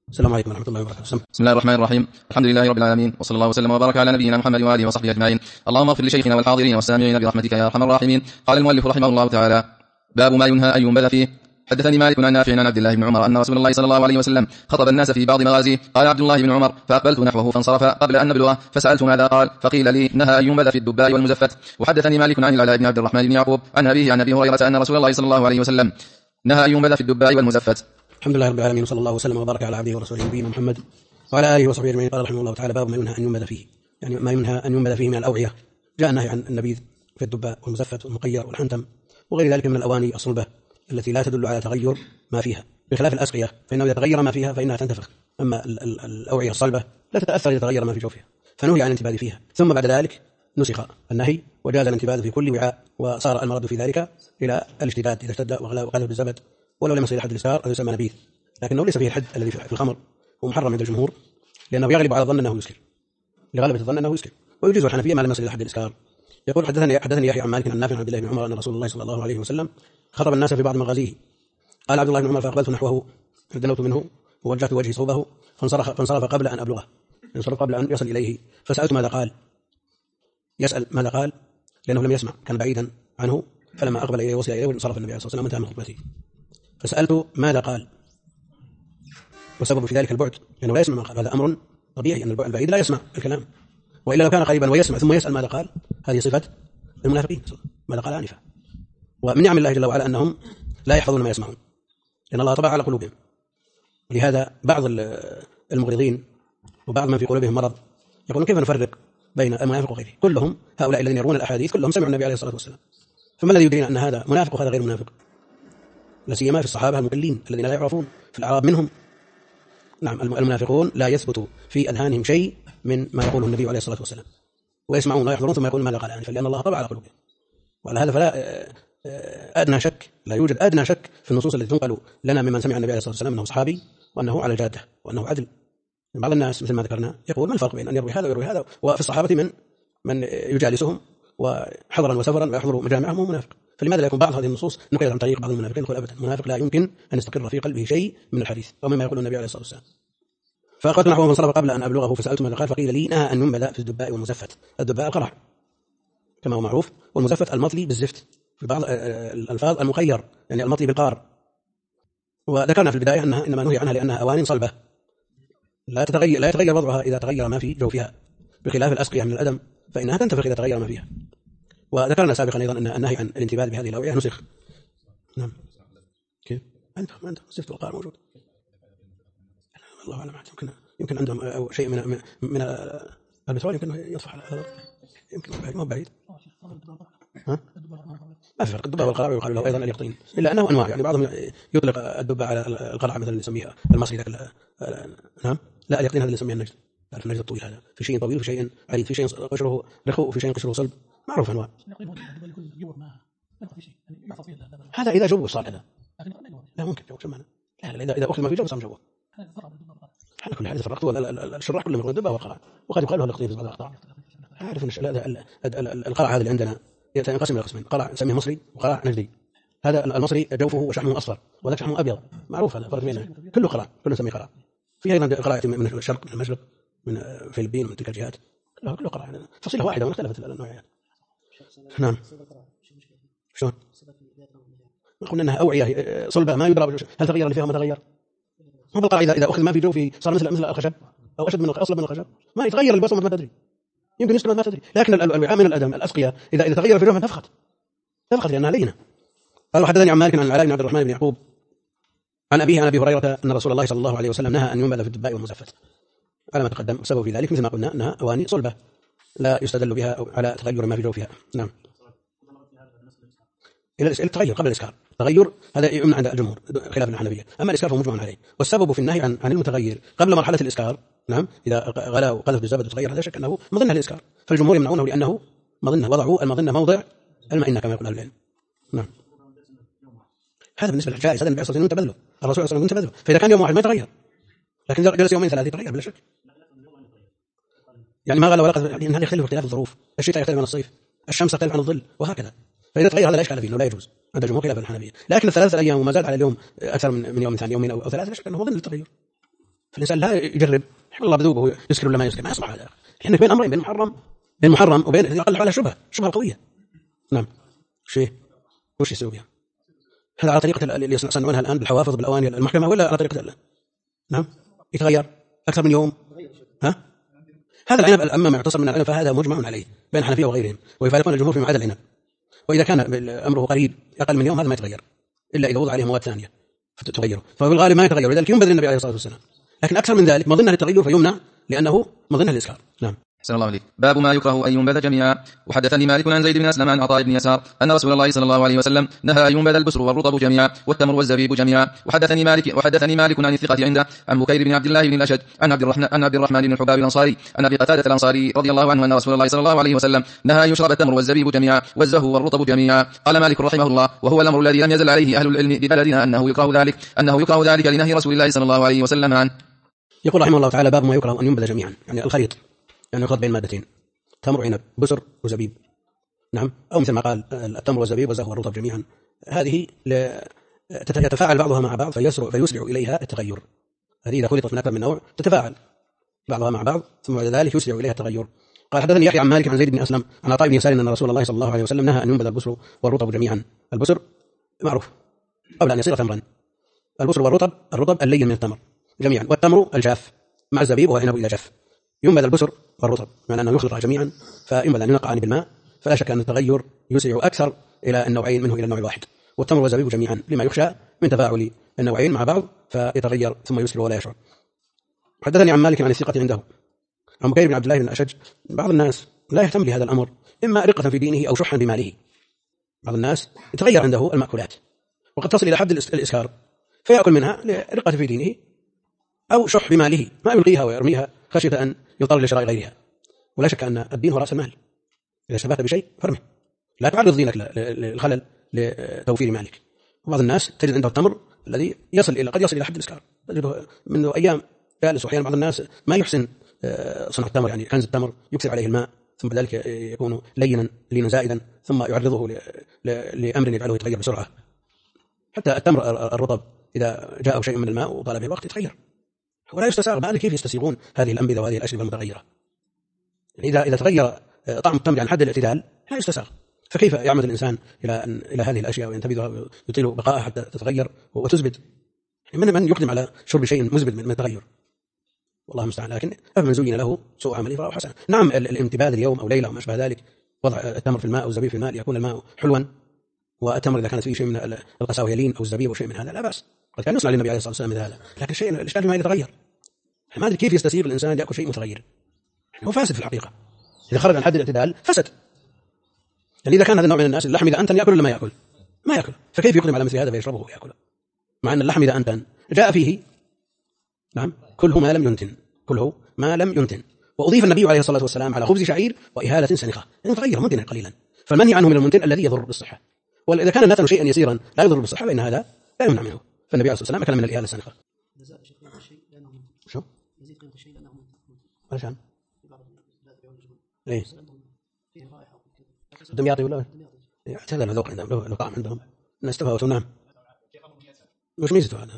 السلام عليكم ورحمة الله وبركاته. بسم الله الرحمن الرحيم. الحمد لله رب العالمين، وصلى الله وسلم وبارك على نبينا محمد وآله وصحبه أجمعين. اللهم اغفر لشيخنا والحاضرين والسامعين برحمتك يا أرحم الراحمين. قال المؤلف رحمه الله تعالى: باب ما ينهى أن ينبذ فيه. حدثني مالك عن نافع عن عبد الله بن عمر أن رسول الله صلى الله عليه وسلم خطب الناس في بعض مغازيه. قال عبد الله بن عمر: فأقبلت نحوه فانصرف قبل أن نبلغه فسألت ماذا قال، فقيل لي: نهى أن ينبذ في الدباء والمزفت. وحدثني مالك عن العلاء بن عبد الرحمن بن يعقوب عن أبيه عن أبي هريرة أن رسول الله صلى الله عليه وسلم نهى أن ينبذ في الدباء والمزفت. الحمد لله رب العالمين، وصلى الله وسلم وبارك على عبده ورسوله نبينا محمد وعلى آله وصحبه أجمعين. قال رحمه الله تعالى: باب ما ينهى أن ينبذ فيه، يعني ما ينهى أن ينبذ فيه من الأوعية. جاء النهي عن النبيذ في الدباء والمزفت والمقير والحنتم وغير ذلك من الأواني الصلبة التي لا تدل على تغير ما فيها، بخلاف الأسقية فإنه إذا تغير ما فيها فإنها تنتفخ، أما الأوعية الصلبة لا تتأثر إذا تغير ما في جوفها، فنهي عن الانتباذ فيها. ثم بعد ذلك نسخ النهي وجاز الانتباذ في كل وعاء، وصار المرض في ذلك إلى الاشتداد إذا اشتد وقذف بالزبد، ولو لم يصل إلى حد الإسكار أو يسمى نبيذ، لكنه ليس فيه الحد الذي في الخمر، ومحرم عند الجمهور لأنه يغلب على الظن أنه يسكر، لغلبة الظن أنه يسكر. ويجوز الحنفية ما لم يصل إلى حد الإسكار. يقول: حدثني يحيى عن مالك عن نافع عن عبد الله بن عمر أن رسول الله صلى الله عليه وسلم خطب الناس في بعض مغازيه. قال عبد الله بن عمر: فأقبلت نحوه فدنوت منه ووجهت وجهي صوبه فانصرف قبل أن أبلغه، انصرف قبل أن يصل إليه، فسألت ماذا قال. يسأل ماذا قال لأنه لم يسمع، كان بعيدا عنه، فلما أقبل إليه وصل إليه وانصرف النبي عليه الصلاة والسلام انتهى من خطبته. فسألت ماذا قال، والسبب في ذلك البعد، لأنه لا يسمع ما قال. هذا أمر طبيعي أن البعيد لا يسمع الكلام، وإلا لو كان قريبا ويسمع ثم يسأل ماذا قال، هذه صفة المنافقين، ماذا قال آنفا. ومن نعم الله جل وعلا أنهم لا يحفظون ما يسمعون، لأن الله طبع على قلوبهم. ولهذا بعض المغرضين وبعض من في قلوبهم مرض يقولون: كيف نفرق بين المنافق وغيره؟ كلهم هؤلاء الذين يروون الأحاديث كلهم سمعوا النبي عليه الصلاة والسلام، فما الذي يدرينا أن هذا منافق وهذا غير منافق؟ لا سيما في الصحابة المقلين الذين لا يعرفون، في الأعراب منهم. نعم، المنافقون لا يثبت في أذهانهم شيء من ما يقوله النبي عليه الصلاة والسلام، ويسمعون لا يحضرون ثم يقولون ماذا قال آنفا، لأن الله طبع على قلوبهم. وعلى هذا فلا أدنى شك، لا يوجد أدنى شك في النصوص التي تنقل لنا ممن سمع النبي عليه الصلاة والسلام أنه صحابي وأنه على الجادة وأنه عدل. بعض الناس مثل ما ذكرنا يقول: ما الفرق بين أن يروي هذا ويروي هذا؟ وفي الصحابة من يجالسهم وحضرا وسفرا ويحضر مجامعهم وهو منافق، فلماذا لا يكون بعض هذه النصوص نقلت عن طريق بعض المنافقين؟ يقول: أبدا، المنافق لا يمكن أن يستقر في قلبه شيء من الحديث أو مما يقول النبي عليه الصلاة والسلام. فقلت نحوه فانصرف قبل أن أبلغه فسألت ماذا قال، فقيل لي: نهى أن ينبذ في الدباء والمزفت. الدباء القرع كما هو معروف، والمزفت المطلي بالزفت، في بعض الألفاظ المخير يعني المطلي بالقار. وذكرنا في البداية أنها إنما نهي عنها لأنها أواني صلبة لا يتغير وضعها إذا تغير ما في جوفها، بخلاف الأسقية من الأدم فإنها تنتفخ إذا تغير ما فيها. وذكرنا سابقا أيضا أن النهي عن الانتباذ بهذه الأوعية نسخ. نعم، كيف أنت الزفت والقار موجود، الله أعلم، يمكن عندهم أو شيء من البترول يمكن يطفح على هذا، يمكن ما بعيد. ما في فرق، الدباء والقرع يقال له أيضا اليقطين، إلا أنه أنواع، يعني بعضهم يطلق الدباء على القرع مثلا اللي يسميها المصري ذاك. نعم، لا، اليقطين هذا اللي يسميها النجد، تعرف النجد الطويل هذا، في شيء طويل وفي شيء عريض، في شيء قشره رخو وفي شيء قشره صلب، معروف أنواع. هذا إذا جوه صار هذا، لا ممكن جوه شمعنا، لا إذا أخذ ما في جوه صار جوه. على كل حال فرقت الشراح كلهم يقولون الدباء والقرع، وقد يقال له اليقطين في بعض الأقطار. عارف أن القرع هذا اللي عندنا ينقسم إلى قسمين: قرع نسميه مصري وقرع نجدي. هذا المصري جوفه وشحمه أصفر وذاك شحمه أبيض، معروف هذا فرق بينه، كله قرع، كله نسميه قرع. في أيضا قرع من الشرق، من المشرق، من الفلبين ومن تلك الجهات، كله قرع، فصيلة واحدة واختلفت النوعيات. نعم، شلون؟ قلنا أنها أوعية صلبة ما يدرى هل تغير اللي فيها ما تغير. مو بالقرع إذا أخذ ما في جوفه صار مثل الخشب أو أشد من أصلب من الخشب، ما يتغير البصمة ما تدري، يمكن يسكن ما تدري. لكن الوعاء من الأدم الأسقية إذا تغير في جوفها تفخت لأنها لينة. قال: وحدثني عن مالك عن العلاء بن عبد الرحمن بن يعقوب عن أبيه عن أبي هريرة أن رسول الله صلى الله عليه وسلم نهى أن ينبذ في الدباء والمزفت على ما تقدم. السبب في ذلك مثل ما قلنا أنها أواني صلبة لا يستدل بها على تغير ما في جوفها. نعم، إلى التغير قبل الإسكار، التغير هذا يمنع عند الجمهور خلاف الحنفية، أما الإسكار فهو مجمع عليه. والسبب في النهي عن المتغير قبل مرحلة الإسكار، نعم، إذا غلا وقذف بالزبد وتغير هذا شك أنه مظنة الإسكار، فالجمهور يمنعونه لأنه مظنة، وضعوا المظنة موضع المئنة كما يقول أهل العلم. نعم، هذا بالنسبة للجائز، هذا النبي صلى الله عليه وسلم تبذله، الرسول صلى الله عليه وسلم تبذله، فإذا كان يوم واحد ما يتغير، لكن جلس يومين ثلاثة يتغير بلا شك. يعني ما غلا ولا قذف، يعني هذا يختلف اختلاف الظروف، الشتاء يختلف عن الصيف، الشمس تختلف عن الظل، وهكذا. فإذا تغير هذا لا إشكال فيه، إنه لا يجوز عند الجمهور خلاف الحنفية. لكن الثلاثة أيام وما زاد على اليوم أكثر من يوم ثاني يومين أو ثلاثة لا شك أنه مظن للتغير. فالإنسان لا يجرب الله بذوقه يسكر ولا ما يسكر، ما يصلح هذا. احنا بين أمرين، بين محرم وبين يقلع على شبهة قوية. نعم. وش يسوي بها؟ هذا على طريقة اللي يصنعونها الآن بالحوافظ بالأواني المحكمة، ولا على طريقة نعم يتغير أكثر من يوم؟ هذا العنب الأما ما يعتصر من العنب فهذا مجمع عليه بين الحنفية وغيرهم، ويفارقون الجمهور في معاد العنب. وإذا كان أمره قريب أقل من يوم هذا ما يتغير إلا إذا وضع عليه مواد ثانية فتغيره، فبالغالب ما يتغير، لذلك ينبذ النبي عليه الصلاة والسلام. لكن أكثر من ذلك مظنة للتغير فيمنع لأنه مظنة للإسكار. نعم. أحسن الله عليك. باب ما يكره أن ينبذ جميعا. وحدثني مالك عن زيد بن أسلم عن عطاء بن يسار أن رسول الله صلى الله عليه وسلم نهى أن ينبذ البسر والرطب جميعا والتمر والزبيب جميعا. وحدثني مالك عن الثقة عنده عن بكير بن عبد الله بن الأشج عن عبد الرحمن بن الحباب الأنصاري عن أبي قتادة الأنصاري رضي الله عنه أن رسول الله صلى الله عليه وسلم نهى أن يشرب التمر والزبيب جميعا والزهو والرطب جميعا. قال مالك رحمه الله: وهو الأمر الذي لم يزل عليه أهل العلم ببلدنا أنه يكره ذلك لنهي رسول الله صلى الله عليه وسلم عنه. يقول رحمه الله تعالى: باب ما يكره أن ينبذ جميعا، يعني الخليط، يعني يخلط بين مادتين، تمر وعنب، بسر وزبيب. نعم. أو مثل ما قال التمر والزبيب والزهو والرطب جميعا، هذه يتفاعل بعضها مع بعض فيسرع إليها التغير. هذه إذا خلطت من أكثر من نوع تتفاعل بعضها مع بعض ثم بعد ذلك يسرع إليها التغير. قال: حدثني يحيى عن مالك عن زيد بن أسلم عن عطاء بن يسار أن رسول الله صلى الله عليه وسلم نهى أن ينبذ البسر والرطب جميعا. البسر معروف قبل أن يصير تمرا، البسر والرطب اللين من التمر جميعا، والتمر الجاف مع الزبيب وعنب إذا جف. ينبذ البسر والرطب معنى أنه يخلط جميعا، فينبذ أن ينقعان بالماء، فلا شك أن التغير يسرع أكثر إلى النوعين منه إلى النوع الواحد. والتمر والزبيب جميعا لما يخشى من تفاعل النوعين مع بعض فيتغير ثم يسرع ولا يشعر. حدثني عن مالك عن الثقة عنده عن بكير بن عبد الله بن الأشج. بعض الناس لا يهتم لهذا الأمر، إما رقة في دينه أو شحا بماله. بعض الناس يتغير عنده المأكولات وقد تصل إلى حد الإسكار فيأكل منها لرقة في دينه أو شح بماله، ما يلقيها ويرميها خشية أن يضطر لشراء غيرها. ولا شك أن الدين هو رأس المال، إذا شبهت بشيء فرمه، لا تعرض دينك للخلل لتوفير مالك. وبعض الناس تجد عنده التمر الذي قد يصل إلى حد الإسكار، تجده منذ أيام جالس. وأحيانا بعض الناس ما يحسن صنع التمر، يعني كنز التمر يكثر عليه الماء ثم بذلك يكون لينا زائدا ثم يعرضه لأمر يجعله يتغير بسرعة. حتى التمر الرطب إذا جاءه شيء من الماء وطال به الوقت يتغير، ولا يستساغ. ما كيف يستسيغون هذه الأنبذة وهذه الأشربة المتغيرة؟ يعني إذا تغير طعم التمر عن حد الاعتدال لا يستساغ، فكيف يعمد الإنسان إلى هذه الأشياء وينتبذها ويطيل بقائها حتى تتغير وتزبد؟ من يقدم على شرب شيء مزبد من التغير؟ والله المستعان. لكن أفمن زين له سوء عمله فرآه حسنا. نعم، الانتباذ اليوم أو ليلة أو ما أشبه ذلك، وضع التمر في الماء أو الزبيب في الماء ليكون الماء حلوا، والتمر إذا كانت فيه شيء من القساوة يلين أو الزبيب أو شيء من هذا لا بأس، قد كان يصنع للنبي عليه الصلاة والسلام مثل هذا. لكن الشيء الإشكال ما يتغير، ما أدري كيف يستسيغ الإنسان يأكل شيء متغير، هو فاسد في الحقيقة. إذا خرج عن حد الاعتدال فسد. يعني إذا كان هذا النوع من الناس اللحم إذا أنتن يأكل ولا ما يأكل، فكيف يقدم على مثل هذا فيشربه ويأكله؟ مع أن اللحم إذا أنتن جاء فيه نعم كله ما لم ينتن. وأضيف النبي عليه الصلاة والسلام على خبز شعير وإهالة سنخة، يعني تغير منتنا قليلا، فالمنهي عنه من المنتن الذي يضر بالصحة. وإذا كان النتن شيئا يسيرا لا يضر بالصحة فإن هذا لا يمنع منه. فالنبي عليه الصلاة والسلام أكل من الإهالة السنخة. شو؟ علشان ايه الدمياطي ولا هذا الذوق عندهم له طعم عندهم الناس تفاوتوا. نعم. وش ميزته هذا؟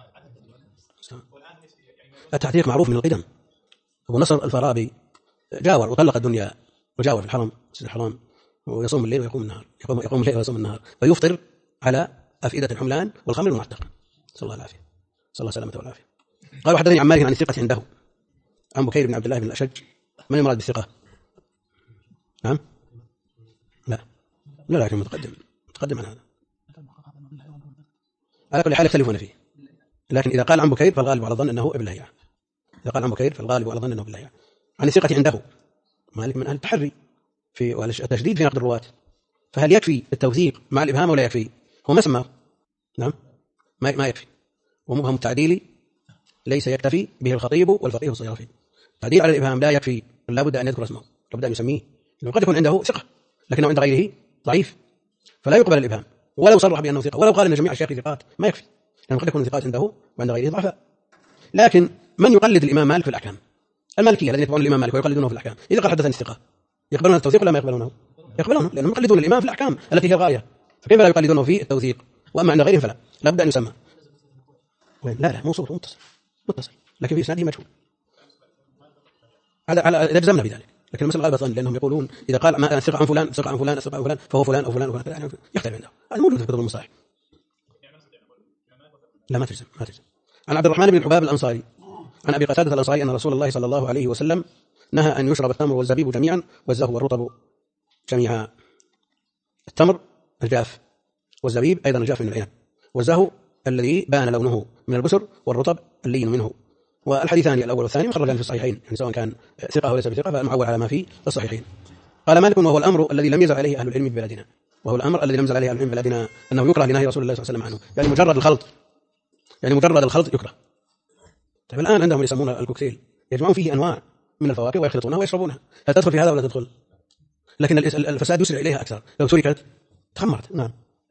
التعتيق معروف من القدم. أبو نصر الفارابي جاور وطلق الدنيا وجاور في الحرم مسجد الحرام ويصوم الليل ويقوم النهار، يقوم الليل ويصوم النهار، فيفطر على أفئدة الحملان والخمر المعتق. صلى الله العافية، صلى الله السلامة والعافية. قال: وحدثني عن مالك عن الثقة عنده عن بكير بن عبد الله بن الأشج. من المراد بالثقة؟ نعم لا لكن متقدم عن هذا على كل حال يختلفون فيه. لكن إذا قال عن بكير فالغالب على الظن أنه ابن لهيعة. إذا قال عن بكير فالغالب على الظن أنه ابن لهيعة. عن الثقة عنده مالك من أهل التحري في والتشديد في نقد الرواة، فهل يكفي التوثيق مع الإبهام ولا يكفي؟ هو ما سماه. نعم ما يكفي. ومبهم التعديل ليس يكتفي به الخطيب والفقيه الصيرفي. التعديل على الإبهام لا يكفي، لا بد أن يذكر اسمه، لا بد أن يسميه، قد يكون عنده ثقة لكنه عند غيره ضعيف فلا يقبل الإبهام، ولو صرح بأنه ثقة ولو قال أن جميع الشيخ ثقات ما يكفي، لأنه قد يكون ثقات عنده وعند غيره ضعفاء. لكن من يقلد الإمام مالك في الأحكام، المالكية الذين يتبعون الإمام مالك ويقلدونه في الأحكام، إذا قال حدثني الثقة يقبلون التوثيق ولا ما يقبلونه؟ يقبلونه، لأنهم يقلدون الإمام في الأحكام التي هي الغاية، فكيف لا يقلدونه في التوثيق؟ وأما عند غيرهم فلا، لا بد أن يسمى. لا موصول متصل لكن في إسناده مجهول. على إذا جزمنا بذلك، لكن المسألة غالبة لأنهم يقولون إذا قال ما ثقة عن فلان ثقة عن فلان ثقة عن فلان فهو فلان أو فلان أو فلان، يعني يختلف عنده. هذا موجود في كتب المصطلح. لا ما تجزم. عن عبد الرحمن بن الحباب الأنصاري عن أبي قتادة الأنصاري أن رسول الله صلى الله عليه وسلم نهى أن يشرب التمر والزبيب جميعا والزهو والرطب جميعا. التمر الجاف والزبيب أيضا الجاف من العنب، والزهو الذي بان لونه من البسر، والرطب اللين منه. والحديثان الأول والثاني مخرجان في الصحيحين، يعني سواء كان ثقة أو ليس بثقة فالمعول على ما في الصحيحين. قال مالك وهو الأمر الذي لم يزل عليه أهل العلم في بلادنا، وهو الأمر الذي لم يزل عليه أهل العلم في بلادنا أنه يكره لنهي رسول الله صلى الله عليه وسلم عنه، يعني مجرد الخلط يكره. طيب الآن عندهم يسمون الكوكتيل، يجمعون فيه أنواع من الفواكه ويخلطونها ويشربونها، هل تدخل في هذا ولا تدخل؟ لكن الفساد يسرع إليها أكثر، لو تركت تخمرت. نعم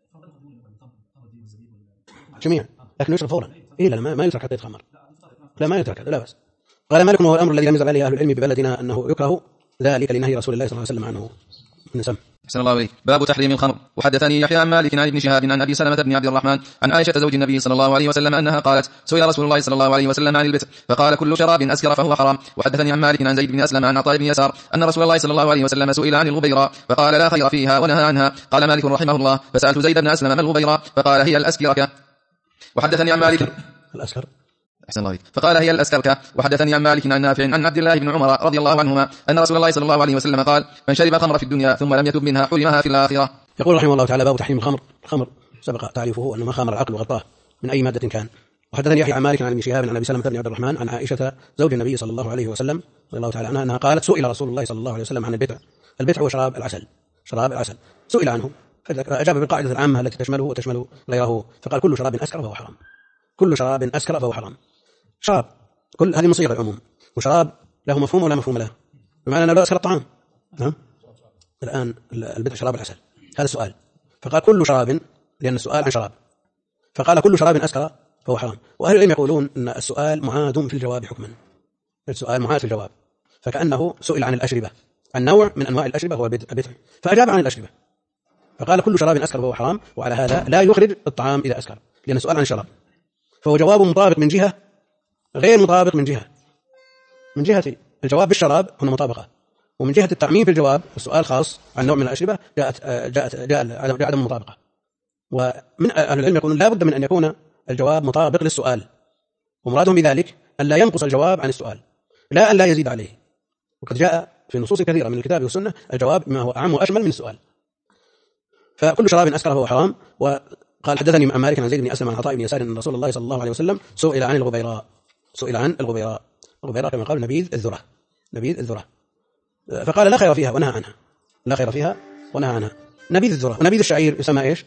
جميعا، لكن يشرب فورا. لا ما يترك حتى يتخمر، لا ما يترك، لا بس. قال مالك وهو الأمر الذي لم يزل عليه أهل العلم ببلدنا أنه يكره ذلك لنهي رسول الله صلى الله عليه وسلم عنه. نسم. أحسن الله إليك. باب تحريم الخمر. وحدثني يحيى عن مالك عن ابن شهاب عن أبي سلمة بن عبد الرحمن عن عائشة زوج النبي صلى الله عليه وسلم أنها قالت سئل رسول الله صلى الله عليه وسلم عن البتر فقال كل شراب أسكر فهو حرام. وحدثني عن مالك عن زيد بن أسلم عن عطاء بن يسار أن رسول الله صلى الله عليه وسلم سئل عن الغبيراء فقال لا خير فيها ونهى عنها. قال مالك رحمه الله فسألت زيد بن أسلم ما الغبيراء فقال هي الأسكركة. وحدثني عن مالك الأسكر أحسن الله فقال هي الأسكركة. وحدثني عن مالك عن نافع عن عبد الله بن عمر رضي الله عنهما أن رسول الله صلى الله عليه وسلم قال من شرب الخمر في الدنيا ثم لم يتب منها حرمها في الآخرة. يقول رحمه الله تعالى باب تحريم الخمر. الخمر سبق تعريفه أنه ما خامر العقل وغطاه من أي مادة كان. وحدثني يحيى عن مالك عن ابن شهاب عن أبي سلمة بن عبد الرحمن عن عائشة زوج النبي صلى الله عليه وسلم رضي الله تعالى عنها أنها قالت سئل رسول الله صلى الله عليه وسلم عن البتع. البتع هو شراب العسل سئل عنه فأجاب بالقاعدة العامة التي تشمله وتشمل غيره، فقال كل شراب أسكر فهو حرام. كل شراب أسكر فهو حرام. شراب كل هذه مصيغة العموم، وشراب له مفهوم ولا مفهوم له، بمعنى أنه لا أسكر الطعام. الآن البتع شراب العسل، هذا السؤال، فقال كل شراب لأن السؤال عن شراب، فقال كل شراب أسكر فهو حرام. وأهل العلم يقولون أن السؤال معاد في الجواب حكما، السؤال معاد في الجواب، فكأنه سئل عن الأشربة، عن نوع من أنواع الأشربة هو البتع، فأجاب عن الأشربة فقال كل شراب أسكر فهو حرام. وعلى هذا لا يخرج الطعام إذا أسكر، لأن السؤال عن الشراب، فهو جواب مطابق من جهة غير مطابق من جهة. من جهة الجواب بالشراب هنا مطابقة، ومن جهة التعميم في الجواب السؤال خاص عن نوع من الأشربة جاء عدم مطابقة. ومن أهل العلم يقولون لا بد من أن يكون الجواب مطابق للسؤال، ومرادهم بذلك أن لا ينقص الجواب عن السؤال لا أن لا يزيد عليه. وقد جاء في نصوص كثيرة من الكتاب والسنة الجواب ما هو أعم وأشمل من السؤال. فكل شراب أسكر فهو حرام. وقال حدثني عن مالك عن زيد بن أسلم عن عطاء بن يسار أن رسول الله صلى الله عليه وسلم سئل عن الغبيراء كما قال نبيذ الذرة فقال لا خير فيها ونهى عنها. نبيذ الذرة ونبيذ الشعير يسمى إيش؟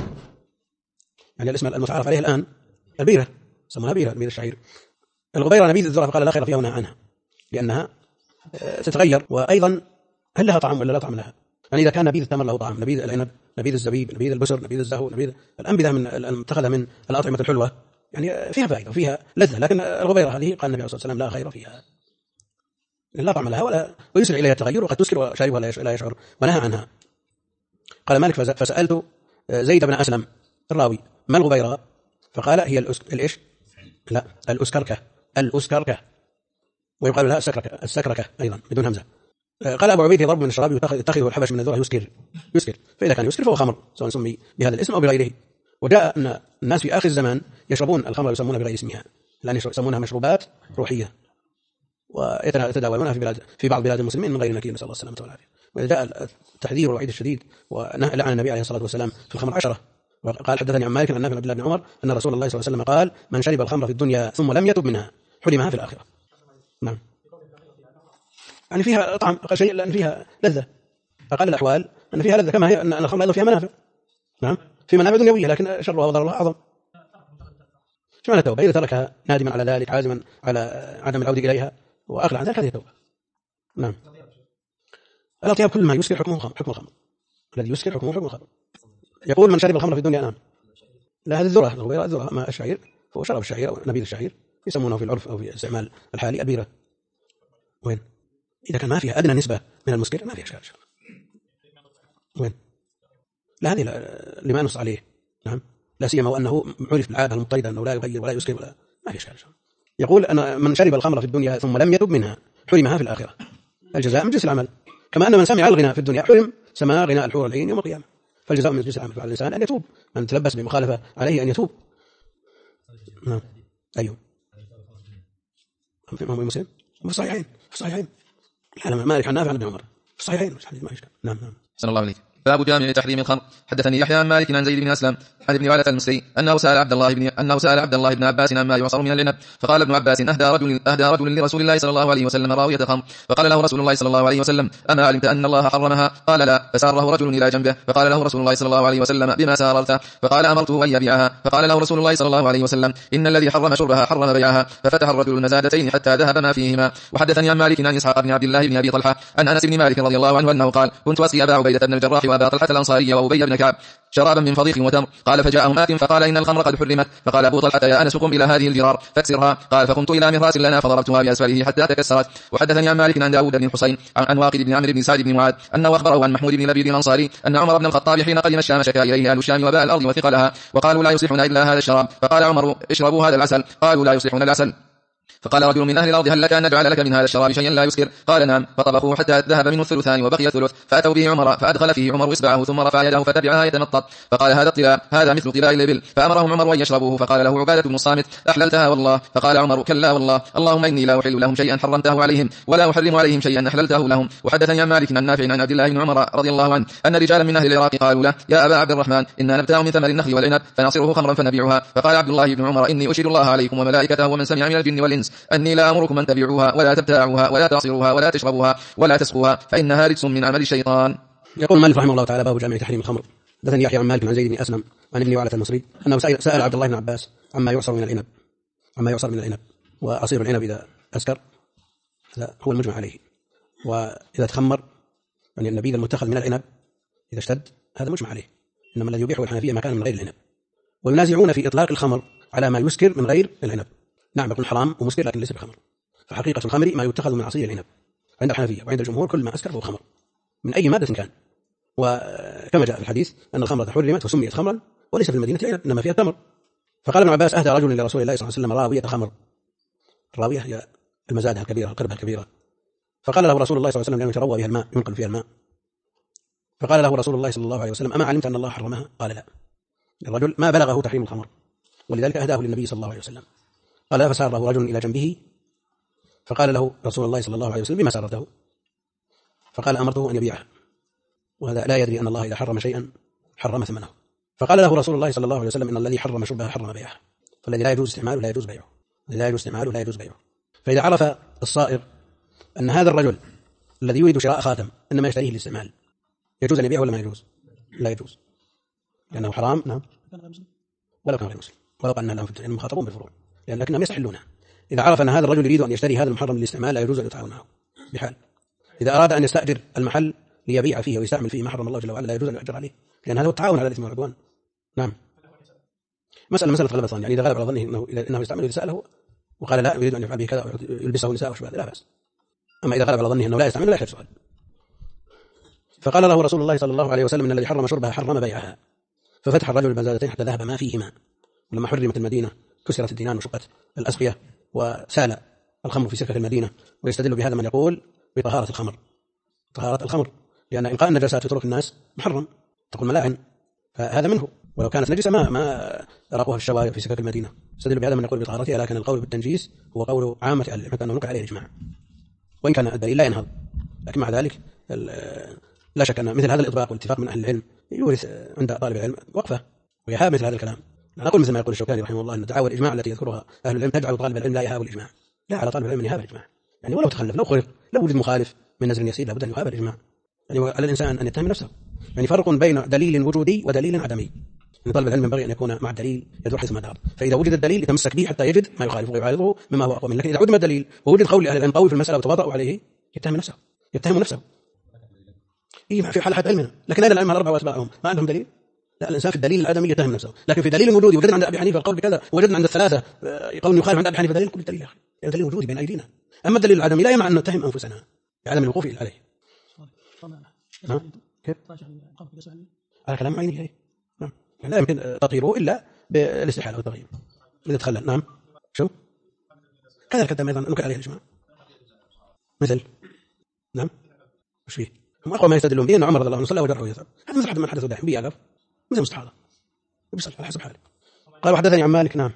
يعني الاسم المتعارف عليه الآن البيرة، سموها بيرة نبيذ الشعير. الغبيرة نبيذ الذرة فقال لا خير فيها ونهى عنها لأنها تتغير، وأيضا هل لها طعم ولا لا طعم لها؟ يعني إذا كان نبيذ التمر له طعم، نبيذ العنب، نبيذ الزبيب، نبيذ البسر، نبيذ الزهو، نبيذ الأنبذة من المتخذة من الأطعمة الحلوة، يعني فيها فائدة وفيها لذة. لكن الغبيرة هذه قال النبي صلى الله عليه وسلم لا خير فيها، لا طعم لها ويسرع إليها التغير، وقد تسكر وشاربها لا يشعر، ونهى عنها. قال مالك فسألت زيد بن أسلم الراوي ما الغبيراء فقال هي الإيش؟ لا الأسكركة، ويقال لها السكركة أيضا بدون همزة. قال أبو عبيد ضرب من الشراب يتخذه الحبش من الذرة يسكر، فإذا كان يسكر فهو خمر سواء سمي بهذا الاسم أو بغيره. وجاء أن الناس في آخر الزمان يشربون الخمر يسمونها بغير اسمها، لأن يسمونها مشروبات روحية، ويتداولونها في بعض بلاد المسلمين من غير نكير، نسأل الله السلامة والعافية. وجاء التحذير والوعيد الشديد، ولعن النبي عليه الصلاة والسلام في الخمر 10. وقال حدثني عن مالك عن نافع عن عبد الله بن عمر أن رسول الله صلى الله عليه وسلم قال من شرب الخمر في الدنيا ثم لم يتب منها حرمها في الآخرة. نعم، يعني فيها طعم شيء لأن فيها لذة، فقال الأحوال أن فيها لذة كما هي أن الخمر أيضا فيها منافع. نعم، في منافع دنيوية، لكن شرها وضررها أعظم. شو معنى توبة؟ إذا تركها نادما على ذلك عازما على عدم العودة إليها وأقلع عن ذلك هذه توبة. نعم، الأطياب كل ما يسكر حكم الخمر، الذي يسكر حكم الخمر. يقول من شرب الخمر في الدنيا نعم، لا هذه الذرة ما الشعير، فهو شرب الشعير أو نبيذ الشعير، يسمونه في العرف أو في الاستعمال الحالي أبيرة. وين؟ إذا كان ما فيها أدنى نسبة من المسكر ما فيها إشكال. وين؟ لا هذه لما نص عليه. نعم، لا سيما وأنه عرف بالعادة المضطردة أنه لا يغير ولا يسكر ما في إشكال. يقول أنا من شرب الخمر في الدنيا ثم لم يتب منها حرمها في الآخرة. الجزاء من جنس العمل، كما أن من سمع الغناء في الدنيا حرم سماع غناء الحور العين يوم القيامة. فالجزاء من جنس العمل، فعلى الإنسان أن يتوب، من تلبس بمخالفة عليه أن يتوب. نعم. أيوه. في مسلم في الصحيحين، في الصحيحين. أنا مالك عن نافع عن ابن عمر في الصحيحين، ما يشكل. نعم. صلى الله عليه. باب جامع تحريم الخمر. حدثني يحيى عن مالك عن زيد بن أسلم عن ابن والة المصري أنه سأل عبد الله بن عباس عما يعصر من العنب، فقال ابن عباس أهدى رجل لرسول الله صلى الله عليه وسلم راوية خمر، فقال له رسول الله صلى الله عليه وسلم أما علمت أن الله حرمها؟ قال لا. فساره رجل إلى جنبه فقال له رسول الله صلى الله عليه وسلم بما ساررت؟ فقال أمرته أن يبيعها. فقال له رسول الله صلى الله عليه وسلم إن الذي حرم شربها حرم بيعها. ففتح الرجل المزادتين حتى ذهب ما فيهما. وحدثني عن مالك عن إسحاق بن عبد الله بن أبي طلحة عن أنس بن مالك رضي الله عنه أنه قال كنت أسقي أبا عبيدة بن الجراح وأبا طلحة الأنصاري وأبي بن كعب شرابا من فضيخ وتمر. قال فجاءهم آت فقال إن الخمر قد حرمت. فقال أبو طلحة يا أنس قم إلى هذه الجرار فاكسرها. قال فقمت إلى مهراس لنا فضربتها بأسفله حتى تكسرت. وحدثني عن مالك عن داود بن حسين عن واقد بن عمرو بن سعد بن معاذ أنه أخبره عن محمود بن لبيد الأنصاري أن عمر بن الخطاب حين قدم الشام شكا إليه أهل الشام وباء الأرض وثقلها وقالوا لا يصلحنا إلا هذا الشراب. فقال عمر اشربوا هذا العسل. قالوا لا يصلحنا العسل. فقال رجل من أهل الأرض هل لك أن نجعل لك من هذا الشراب شيئا لا يسكر؟ قال نعم. فطبخوه حتى ذهب منه الثلثان وبقي الثلث، فأتوا به عمر فأدخل فيه عمر إصبعه ثم رفع يده فتبعها يتنطط، فقال هذا الطلاء، هذا مثل طلاء الإبل. فأمرهم عمر أن يشربوه. فقال له عبادة بن الصامت أحللتها والله؟ فقال عمر كلا والله، اللهم إني لا أحل لهم شيئا حرمته عليهم ولا أحرم عليهم شيئا أحللته لهم. وحدثني عن مالك عن نافع عن عبد الله بن عمر رضي الله عنه أن رجالا من أهل العراق قالوا له يا أبا عبد الرحمن إنا نبتاع من ثمر النخل والعنب فنصره خمرا فنبيعها. فقال عبد الله بن عمر إني أشهد الله عليكم وملائكته ومن سمع من الجن والإنس أني لا أمركم أن تبيعوها ولا تبتاعوها ولا تعصروها ولا تشربوها ولا تسقوها فإنها رجس من عمل الشيطان. يقول مالك رحمه الله تعالى باب جامع تحريم الخمر. حدثني يحيى عن مالك عن زيد بن أسلم عن ابن والة المصري أنه سأل عبد الله بن عباس عما يعصر من العنب وعصير العنب إذا أسكر هذا هو المجمع عليه، وإذا تخمر يعني النبيذ المتخذ من العنب إذا اشتد هذا مجمع عليه. إنما الذي يبيحه الحنفية ما كان من غير العنب، وينازعون في إطلاق الخمر على ما يسكر من غير العنب. نعم يكون حرام ومسكر لكن ليس بخمر، فحقيقة الخمر ما يتخذ من عصير العنب عند الحنفية، وعند الجمهور كل ما أسكر فهو خمر من أي مادة كان. وكما جاء في الحديث أن الخمرة حرمت وسميت خمرا وليس في المدينة عنب إنما فيها تمر. فقال ابن عباس أهدى رجل لرسول الله صلى الله عليه وسلم راوية خمر. الراوية هي المزادة الكبيرة القربة الكبيرة. فقال له رسول الله صلى الله عليه وسلم لأنه يتروى بها الماء ينقل فيها الماء. فقال له رسول الله صلى الله عليه وسلم أما علمت أن الله حرمها؟ قال لا. الرجل ما بلغه تحريم الخمر ولذلك أهداه للنبي صلى الله عليه وسلم. قال فساره رجل إلى جنبه فقال له رسول الله صلى الله عليه وسلم بما سارته؟ فقال أمرته أن يبيعها، وهذا لا يدري أن الله إذا حرم شيئا حرم ثمنه. فقال له رسول الله صلى الله عليه وسلم إن الذي حرم شربها حرم بيعها، فالذي لا يجوز استعماله لا يجوز بيعه، لا يجوز استعماله لا يجوز بيعه. فإذا عرف الصائغ أن هذا الرجل الذي يريد شراء خاتم إنما يشتريه للاستعمال يجوز أن يبيعه ولا ما يجوز؟ لا يجوز لأنه حرام. نعم ولو كان غير مسلم ولو أن لهم في المخاطبون بالفروع لكنهم يستحلونها. إذا عرف أن هذا الرجل يريد أن يشتري هذا المحرم للاستعمال لا يجوز أن يتعاون معه بحال. إذا أراد أن يستأجر المحل ليبيع فيه ويستعمل فيه ما حرم الله جل وعلا لا يجوز أن يؤجر عليه، لأن هذا هو التعاون على الإثم والعدوان. نعم مسألة غلبة ظن، يعني إذا غلب على ظنه إنه يستعمل إذا سأله وقال لا يريد أن يفعل به كذا ويلبسه نساء وشبه لا بأس. أما إذا غلب على ظنه أنه لا يستعمل لا يحتاج سؤال. فقال له رسول الله صلى الله عليه وسلم إن الذي حرم شربها حرم بيعها. ففتح الرجل المزادتين حتى ذهب ما فيهما. ولما حرمت المدينة كسرت الدينان وشقت الأسقية وسال الخمر في سكك المدينة. ويستدل بهذا من يقول بطهارة الخمر، طهارة الخمر، لأن إلقاء النجاسات في طرق الناس محرم تقول ملاعن، فهذا منه. ولو كانت نجسة ما رقوها في الشوارع في سكك المدينة. يستدل بهذا من يقول بطهارتها، لكن القول بالتنجيس هو قول عامة أهل العلم أنه نقل عليه الإجماع، وإن كان الدليل لا ينهض، لكن مع ذلك لا شك أن مثل هذا الإطباق والاتفاق من أهل العلم يورث عند طالب العلم وقفة ويهاب مثل هذا الكلام. لا نقول مثل ما يقول الشوكاني رحمه الله أن دعاوى الإجماع التي يذكرها أهل العلم تجعل طالب العلم لا يهاب الإجماع. لا، على طالب العلم أن يهاب الإجماع، يعني ولو تخلف لو خرق لو وجد مخالف من نزل يسير لابد أن يهاب الإجماع. يعني على الإنسان أن يتهم نفسه، يعني فرق بين دليل وجودي ودليل عدمي. يعني طالب العلم ينبغي أن يكون مع الدليل يدور حيث ما دار، فإذا وجد الدليل يتمسك به حتى يجد ما يخالفه ويعارضه مما هو أقوى منه. لكن إذا عدم الدليل ووجد قول أهل العلم قوي في المسألة وتواطؤوا عليه يتهم نفسه. في حال علمنا، لكن أين العلم الأربعة وأتباعهم ما عندهم دليل؟ لا، الإنسان في الدليل العدمي يتهم نفسه، لكن في دليل الوجودي وجدنا عند أبي حنيفة القول بكذا ووجدنا عند الثلاثة قول يخالف عند أبي حنيفة، دليل كل الدليل يعني دليل وجودي بين أيدينا. أما الدليل العدمي لا يمنع أن نتهم أنفسنا بعدم الوقوف عليه. كيف؟ على كلام عينه نعم، لا يمكن تطهيره إلا بالاستحالة والتغيير إذا تخلل. نعم شو كذلك الدم أيضا نكر عليه الإجماع. مثل نعم وش فيه؟ هم أقوى ما يستدلون به أن عمر رضي الله عنه صلى وجرحه يثاب، هذا مثل من حدث دائم بيعقف مثل مستحاضة يصلي على حسب حاله. قال وحدثني عن مالك. نعم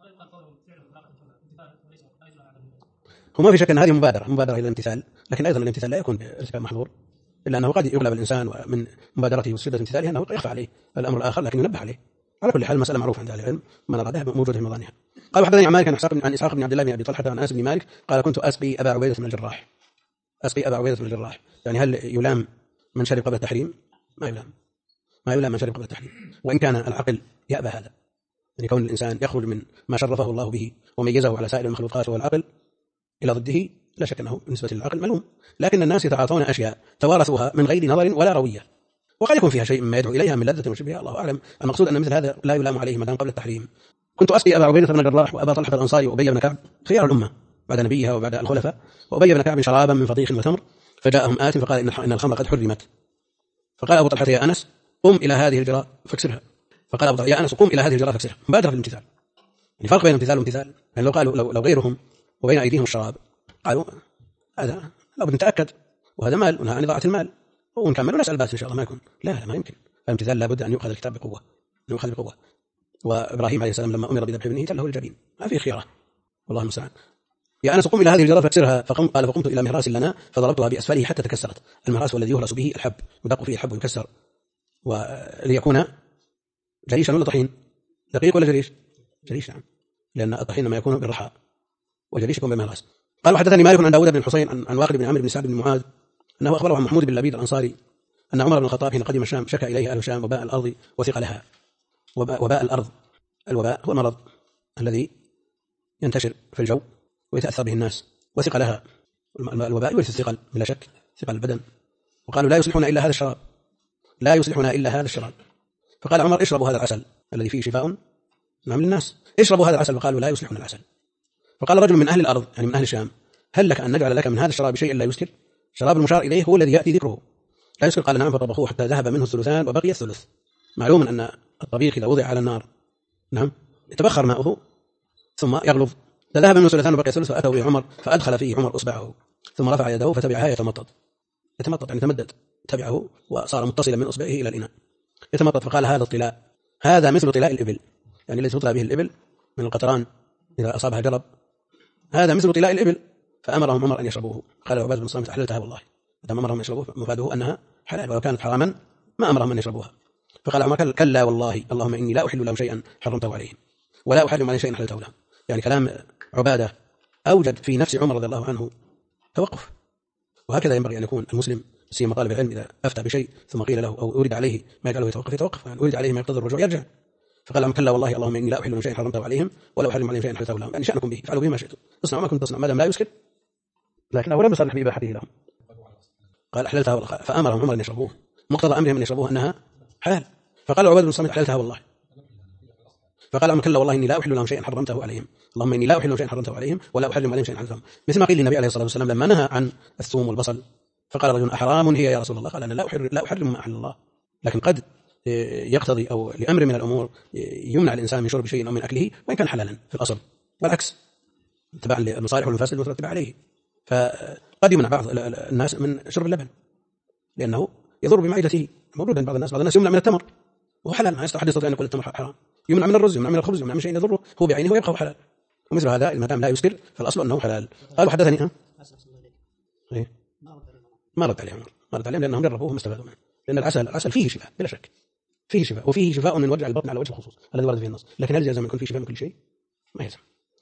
هو ما في شك أن هذه مبادرة إلى الامتثال، لكن أيضا الامتثال لا يكون بارتكاب محظور، إلا أنه قد يغلب الإنسان ومن مبادرته وشدة امتثاله أنه يخفى عليه الأمر الآخر، لكن ينبه عليه. على كل حال المسألة معروفة عند أهل العلم من أرادها موجودة في مظانها. قال وحدثني عن مالك عن إسحاق بن عبد الله بن أبي طلحة عن أنس بن مالك قال كنت أسقي أبا عبيدة بن الجراح. أسقي أبا عبيدة بن الجراح يعني هل يلام من شرب قبل التحريم؟ ما يلام من شرب قبل التحريم، وإن كان العقل يأبى هذا، يعني كون الإنسان يخرج من ما شرفه الله به وميزه على سائر المخلوقات والعقل إلى ضده لا شك أنه بالنسبة للعقل ملوم، لكن الناس يتعاطون أشياء توارثوها من غير نظر ولا روية، وقد يكون فيها شيء مما يدعو إليها من لذة وشبهها، الله أعلم. المقصود أن مثل هذا لا يلام عليه ما دام قبل التحريم. كنت أسقي أبا عبيدة بن الجراح وأبا طلحة الأنصاري وأبي بن كعب خيار الأمة بعد نبيها وبعد الخلفاء، وأبي بن كعب شرابا من فضيخ وتمر، فجاءهم آت فقال إن الخمر قد حرمت، فقال أبو طلحة يا أنس قم إلى هذه الجراء فاكسرها، فقال أبو طلحة يا أنس قم إلى هذه الجراء فاكسرها، مبادرة في الامتثال. يعني فرق بين الامتثال وامتثال، يعني لو قالوا لو غيرهم وبين أيديهم الشراب قالوا هذا لابد نتأكد وهذا مال ونهى عن إضاعة المال ونكمل ونسأل بس إن شاء الله ما يكون، لا ما يمكن. الامتثال لابد أن يؤخذ الكتاب بقوة، وإبراهيم عليه السلام لما أمر بذبح ابنه تله الجبين، ما في خيارة والله المستعان. يا أنس قم إلى هذه الجرة فاكسرها، قال فقمت إلى مهراس لنا فضربتها بأسفله حتى تكسرت. المهراس والذي يهرس به الحب، يدق فيه الحب ويكسر، وليكون جريشا ولا طحين؟ دقيق ولا جريش؟ جريش نعم، لأن الطحين ما يكون بالرحى والجريش يكون بالمهراس. قال وحدثني مالك عن داود بن الحسين عن واقد بن عمرو بن سعد بن معاذ أنه أخبره عن محمود بن لبيد الأنصاري أن عمر بن الخطاب حين قدم الشام شكى إليه أهل الشام وباء الأرض وثقلها. وباء الأرض، الوباء هو المرض الذي ينتشر في الجو ويتأثر به الناس، وثقلها الوباء يورث الثقل بلا شك، ثقل البدن. وقالوا لا يصلحنا إلا هذا الشراب، لا يصلحنا إلا هذا الشراب. فقال عمر اشربوا هذا العسل الذي فيه شفاء نعم للناس، اشربوا هذا العسل. وقالوا لا يصلحنا العسل. فقال رجل من أهل الأرض يعني من أهل الشام هل لك أن نجعل لك من هذا الشراب شيء لا يسكر؟ الشراب المشار إليه هو الذي يأتي ذكره لا يسكر. قال نعم، فطبخوه حتى ذهب منه الثلثان وبقي الثلث. معلوم أن الطبيخ إذا وضع على النار نعم يتبخر ماؤه ثم يغلظ، فذهب منه الثلثان وبقي الثلث، فأتوا به عمر فأدخل فيه عمر أصبعه ثم رفع يده فتبعها يتمطط يعني تمدد، تبعه وصار متصلا من أصبعه إلى الإناء يتمطط. فقال هذا الطلاء، هذا مثل طلاء الإبل، يعني الذي تطلع به الإبل من القطران إذا أصابها جرب، هذا مثل طلاء الإبل. فأمرهم عمر أن يشربوه. قال عبادة بن الصامت أحللتها والله، دام أمرهم أن يشربوه مفاده أنها حلال، ولو كانت حراما ما أمرهم أن يشربوها. فقال عمر كلا والله اللهم إني لا أحل لهم شيئا حرمته عليهم ولا أحرم عليهم شيئا حللته لهم. يعني كلام عبادة أوجد في نفس عمر رضي الله عنه توقف. وهكذا ينبغي أن يكون المسلم سيما طالب العلم إذا أفتى بشيء ثم قيل له أو أورد عليه ما يجعله يتوقف، يعني أورد عليه ما يقتضي الرجوع يرجع. فقال عمر كلا والله اللهم إني لا أحل لهم شيئا حرمته عليهم ولا أحرم عليهم شيئا حللته لهم، يعني شأنكم به فعلوا به ما شئتم، اصنعوا ما كنتم تصنعوا ما دام لا يسكر، لكنه لم يصرح بإباحته لهم. قال أحللتها والله، فأمرهم عمر أن يشربوه، مقتضى أمرهم أن يشربوه أنها حلال. فقال عبادة بن الصامت أحللتها والله. فقال عمر كلا والله إني لا أحل لهم شيئا حرمته عليهم، اللهم إني لا أحل لهم شيئا حرمته عليهم ولا أحرم عليهم شيئا حللته، مثل ما قيل للنبي عليه الصلاة والسلام لما نهى عن الثوم والبصل فقال رجل أحرام هي يا رسول الله؟ قال أنا لا أحرم ما أحل الله، لكن قد يقتضي أو لأمر من الأمور يمنع الإنسان من شرب شيء أو من أكله وإن كان حلالا في الأصل، والعكس تبعا للمصالح والمفاسد المترتبة عليه. فقد يمنع بعض الناس من شرب اللبن لأنه يضر بمعدته، موجود عند بعض الناس يمنع من التمر وهو حلال، ما يستطيع أن يقول التمر حرام، يمنع من الرز، يمنع من الخبز، يمنع من شيء يضره هو بعينه ويبقى حلال، ومثل هذا ما دام لا يسكر فالأصل أنه حلال. قالوا حدثني ما رد عليهم لأنهم جربوه وما استفادوا منه، لأن العسل فيه شفاء بلا شك، فيه شفاء، وفيه شفاء من وجع البطن على وجه الخصوص الذي ورد فيه النص، لكن هل يلزم يكون فيه شفاء من كل شيء؟ ما يلزم.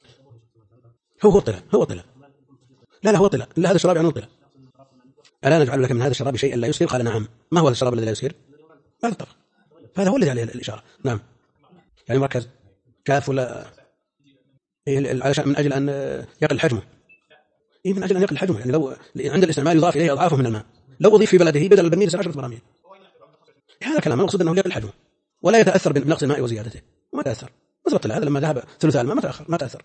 هو طلع لا هو طلع، لا هذا الشراب يعني طلع. ألا نجعل لك من هذا الشراب شيئا لا يسكر؟ قال نعم. ما هو الشراب الذي لا يسكر؟ ما الطبخ، هذا هو الذي عليه الإشارة. نعم، يعني مركز كاف ولا علشان من أجل أن يقل حجمه، من أجل أن يقل حجمه، يعني لو عند الاستعمال يضاف إليه أضعافه من الماء، لو أضيف في بلده بدل البرميل 10 براميل، هذا كلام المقصود أنه يقل حجمه ولا يتأثر بنقص الماء وزيادته، وما تأثر. بالضبط هذا لما ذهب ثلث الماء ما تأثر.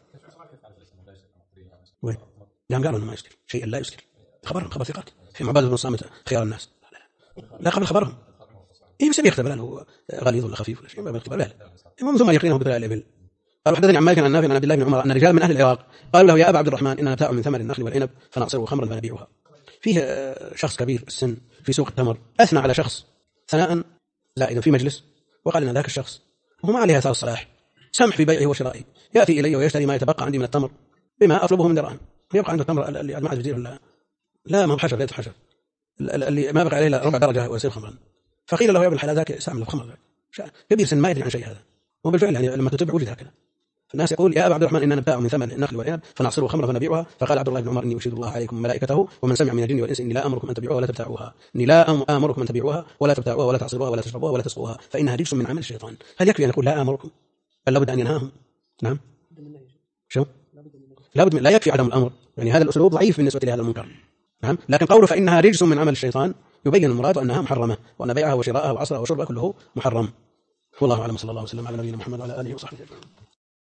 وين؟ لهم قالوا أنه ما يسكر شيئا لا يسكر، خبر ثقات في عبادة بن الصامت خيار الناس، لا قبل خبرهم بس بيختبر هل هو غليظ ولا خفيف ولا شيء، ما بيختبر لا المهم ثم يقينه بطلاء الإبل قال حدثني عن مالك عن نافع عن عبد الله بن عمر أن رجال من أهل العراق قالوا له: يا أبا عبد الرحمن، إننا نبتاع من ثمر النخل والعنب فنعصره خمرا فنبيعها. فيه شخص كبير السن في سوق التمر أثنى على شخص ثناء زائدا في مجلس، وقال إن ذاك الشخص وهو ما عليه أثار الصلاح سمح في بيعه وشرائه، يأتي إلي ويشتري ما يتبقى عندي من التمر بما أطلبه من دراهم، ويبقى عنده التمر اللي ما عاد يدير لا ما هو حشر، ليس حشر، اللي ما بقى عليه ربع درجة ويصير خمرا. فقيل له: يا ابن الحلال، ذاك استعمل الخمر، كبير سن ما يدري عن شيء هذا. وبالفعل يعني لما تتبع وجد هكذا. الناس يقول: يا أبا عبد الرحمن، إننا نبتاع من ثمن النخل والعنب فنعصره خمرا فنبيعها. فقال عبد الله بن عمر: إني أشهد الله عليكم وملائكته ومن سمع من الجن والإنس إني لا أمركم أن تبيعوها ولا تبتاعوها، إني لا أمركم أن تبيعوها ولا تبتاعوها ولا تعصروها ولا تشربوها ولا تسقوها، فإنها رجس من عمل الشيطان. هل يكفي أن يقول لا أمركم؟ بل لابد أن ينهاهم. نعم، شو؟ لابد لا يكفي عدم الأمر، يعني هذا الأسلوب ضعيف بالنسبة لهذا المنكر. نعم، لكن قوله فإنها رجس من عمل الشيطان يبين المراد أنها محرمة، وأن بيعها وشراءها وعصرها وشربها كله محرم. والله أعلم، صلى الله وسلم على نبينا محمد وعلى آله وصحبه أجمعين.